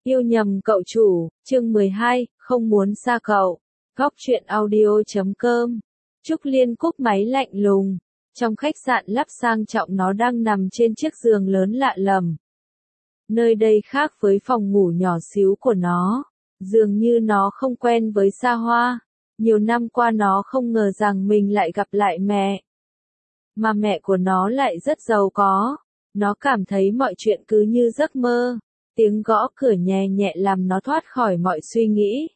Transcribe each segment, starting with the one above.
Yêu nhầm cậu chủ, chương 12, không muốn xa cậu. Góc truyện audio.com. Trúc Liên cúp máy lạnh lùng. Trong khách sạn lắp sang trọng nó đang nằm trên chiếc giường lớn lạ lẫm. Nơi đây khác với phòng ngủ nhỏ xíu của nó. Dường như nó không quen với xa hoa. Nhiều năm qua nó không ngờ rằng mình lại gặp lại mẹ. Mà mẹ của nó lại rất giàu có. Nó cảm thấy mọi chuyện cứ như giấc mơ. Tiếng gõ cửa nhẹ nhẹ làm nó thoát khỏi mọi suy nghĩ.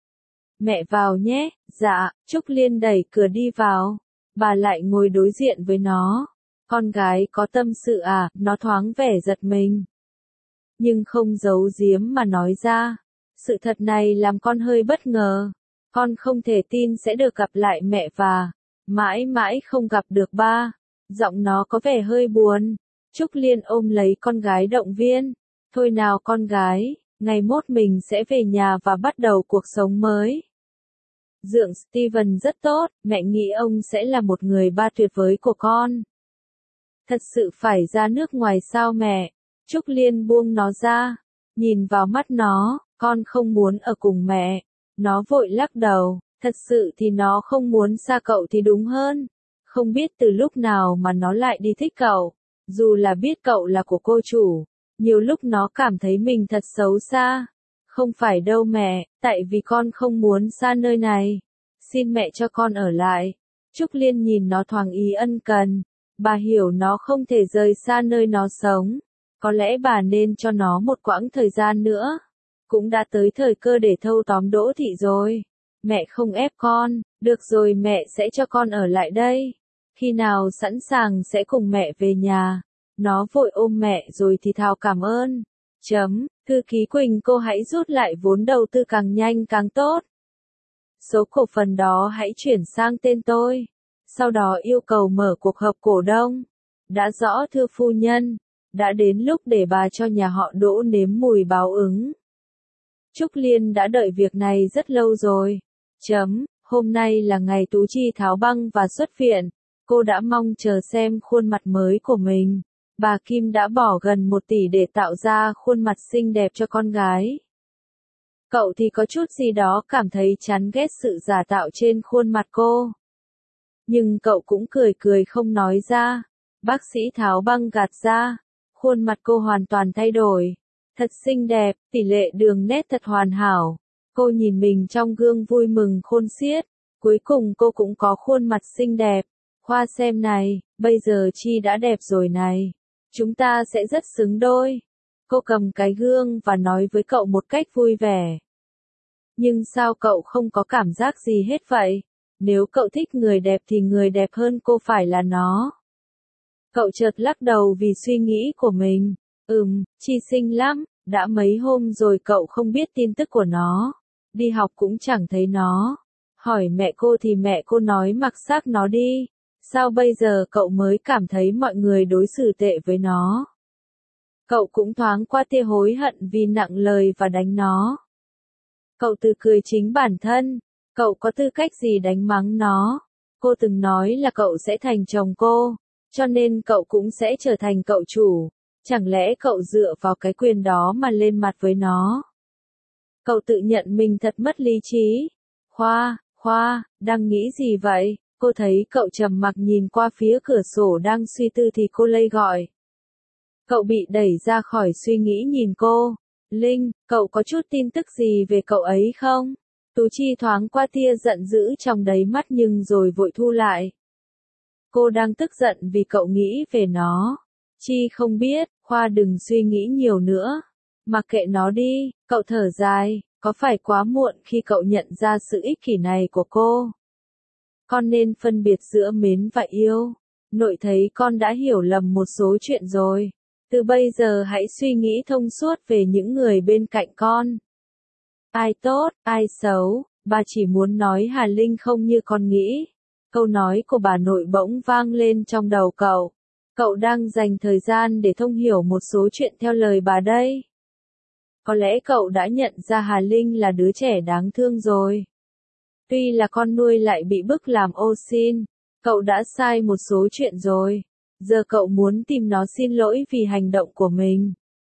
Mẹ vào nhé, dạ, Trúc Liên đẩy cửa đi vào. Bà lại ngồi đối diện với nó. Con gái có tâm sự à, nó thoáng vẻ giật mình. Nhưng không giấu giếm mà nói ra. Sự thật này làm con hơi bất ngờ. Con không thể tin sẽ được gặp lại mẹ và mãi mãi không gặp được ba. Giọng nó có vẻ hơi buồn. Trúc Liên ôm lấy con gái động viên. Thôi nào con gái, ngày mốt mình sẽ về nhà và bắt đầu cuộc sống mới. Dượng Steven rất tốt, mẹ nghĩ ông sẽ là một người ba tuyệt vời của con. Thật sự phải ra nước ngoài sao mẹ? Trúc Liên buông nó ra, nhìn vào mắt nó, con không muốn ở cùng mẹ. Nó vội lắc đầu, thật sự thì nó không muốn xa cậu thì đúng hơn. Không biết từ lúc nào mà nó lại đi thích cậu, dù là biết cậu là của cô chủ. Nhiều lúc nó cảm thấy mình thật xấu xa. Không phải đâu mẹ, tại vì con không muốn xa nơi này. Xin mẹ cho con ở lại. Trúc Liên nhìn nó thoáng ý ân cần. Bà hiểu nó không thể rời xa nơi nó sống. Có lẽ bà nên cho nó một quãng thời gian nữa. Cũng đã tới thời cơ để thâu tóm Đỗ Thị rồi. Mẹ không ép con, được rồi mẹ sẽ cho con ở lại đây. Khi nào sẵn sàng sẽ cùng mẹ về nhà. Nó vội ôm mẹ rồi thì thào cảm ơn. Thư ký Quỳnh cô hãy rút lại vốn đầu tư càng nhanh càng tốt. Số cổ phần đó hãy chuyển sang tên tôi. Sau đó yêu cầu mở cuộc họp cổ đông. Đã rõ thưa phu nhân. Đã đến lúc để bà cho nhà họ Đỗ nếm mùi báo ứng. Trúc Liên đã đợi việc này rất lâu rồi. Hôm nay là ngày Tú Chi tháo băng và xuất viện. Cô đã mong chờ xem khuôn mặt mới của mình. Bà Kim đã bỏ gần 1 tỷ để tạo ra khuôn mặt xinh đẹp cho con gái. Cậu thì có chút gì đó cảm thấy chán ghét sự giả tạo trên khuôn mặt cô. Nhưng cậu cũng cười cười không nói ra. Bác sĩ tháo băng gạt ra. Khuôn mặt cô hoàn toàn thay đổi. Thật xinh đẹp, tỷ lệ đường nét thật hoàn hảo. Cô nhìn mình trong gương vui mừng khôn xiết. Cuối cùng cô cũng có khuôn mặt xinh đẹp. Khoa xem này, bây giờ Chi đã đẹp rồi này. Chúng ta sẽ rất xứng đôi. Cô cầm cái gương và nói với cậu một cách vui vẻ. Nhưng sao cậu không có cảm giác gì hết vậy? Nếu cậu thích người đẹp thì người đẹp hơn cô phải là nó. Cậu chợt lắc đầu vì suy nghĩ của mình. Chi xinh lắm, đã mấy hôm rồi cậu không biết tin tức của nó. Đi học cũng chẳng thấy nó. Hỏi mẹ cô thì mẹ cô nói mặc xác nó đi. Sao bây giờ cậu mới cảm thấy mọi người đối xử tệ với nó? Cậu cũng thoáng qua tia hối hận vì nặng lời và đánh nó. Cậu tự cười chính bản thân. Cậu có tư cách gì đánh mắng nó? Cô từng nói là cậu sẽ thành chồng cô. Cho nên cậu cũng sẽ trở thành cậu chủ. Chẳng lẽ cậu dựa vào cái quyền đó mà lên mặt với nó? Cậu tự nhận mình thật mất lý trí. Khoa, đang nghĩ gì vậy? Cô thấy cậu trầm mặc nhìn qua phía cửa sổ đang suy tư thì cô lay gọi. Cậu bị đẩy ra khỏi suy nghĩ nhìn cô. Linh, cậu có chút tin tức gì về cậu ấy không? Tú Chi thoáng qua tia giận dữ trong đáy mắt nhưng rồi vội thu lại. Cô đang tức giận vì cậu nghĩ về nó. Chi không biết, Khoa đừng suy nghĩ nhiều nữa. Mặc kệ nó đi, cậu thở dài, có phải quá muộn khi cậu nhận ra sự ích kỷ này của cô? Con nên phân biệt giữa mến và yêu. Nội thấy con đã hiểu lầm một số chuyện rồi. Từ bây giờ hãy suy nghĩ thông suốt về những người bên cạnh con. Ai tốt, ai xấu, bà chỉ muốn nói Hà Linh không như con nghĩ. Câu nói của bà nội bỗng vang lên trong đầu cậu. Cậu đang dành thời gian để thông hiểu một số chuyện theo lời bà đây. Có lẽ cậu đã nhận ra Hà Linh là đứa trẻ đáng thương rồi. Tuy là con nuôi lại bị bức làm ô xin. Cậu đã sai một số chuyện rồi. Giờ cậu muốn tìm nó xin lỗi vì hành động của mình.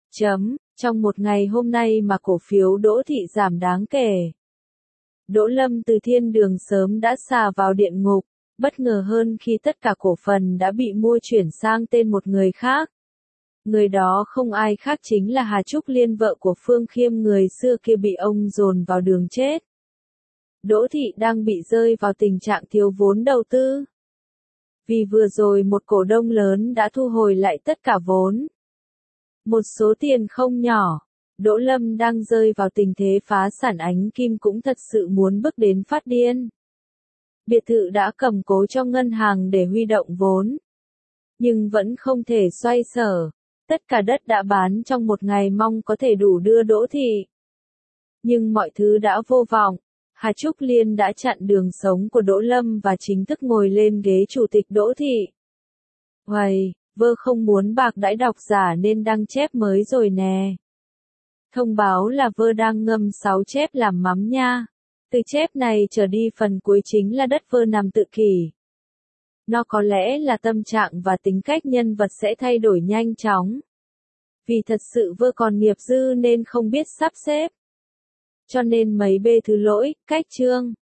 Trong một ngày hôm nay mà cổ phiếu Đỗ Thị giảm đáng kể. Đỗ Lâm từ thiên đường sớm đã xà vào địa ngục, bất ngờ hơn khi tất cả cổ phần đã bị mua chuyển sang tên một người khác. Người đó không ai khác chính là Hà Trúc Liên, vợ của Phương Khiêm người xưa kia bị ông dồn vào đường chết. Đỗ Thị đang bị rơi vào tình trạng thiếu vốn đầu tư. Vì vừa rồi một cổ đông lớn đã thu hồi lại tất cả vốn. Một số tiền không nhỏ. Đỗ Lâm đang rơi vào tình thế phá sản, Ánh Kim cũng thật sự muốn bước đến phát điên. Biệt thự đã cầm cố cho ngân hàng để huy động vốn. Nhưng vẫn không thể xoay sở. Tất cả đất đã bán trong một ngày mong có thể đủ đưa Đỗ Thị. Nhưng mọi thứ đã vô vọng. Hà Trúc Liên đã chặn đường sống của Đỗ Lâm và chính thức ngồi lên ghế chủ tịch Đỗ Thị. Uầy, vơ không muốn bạc đãi độc giả nên đăng chép mới rồi nè. Thông báo là vơ đang ngâm 6 chép làm mắm nha. Từ chép này trở đi phần cuối chính là đất vơ nằm tự kỷ. Nó có lẽ là tâm trạng và tính cách nhân vật sẽ thay đổi nhanh chóng. Vì thật sự vơ còn nghiệp dư nên không biết sắp xếp. Cho nên mấy bê thứ lỗi, cách chương.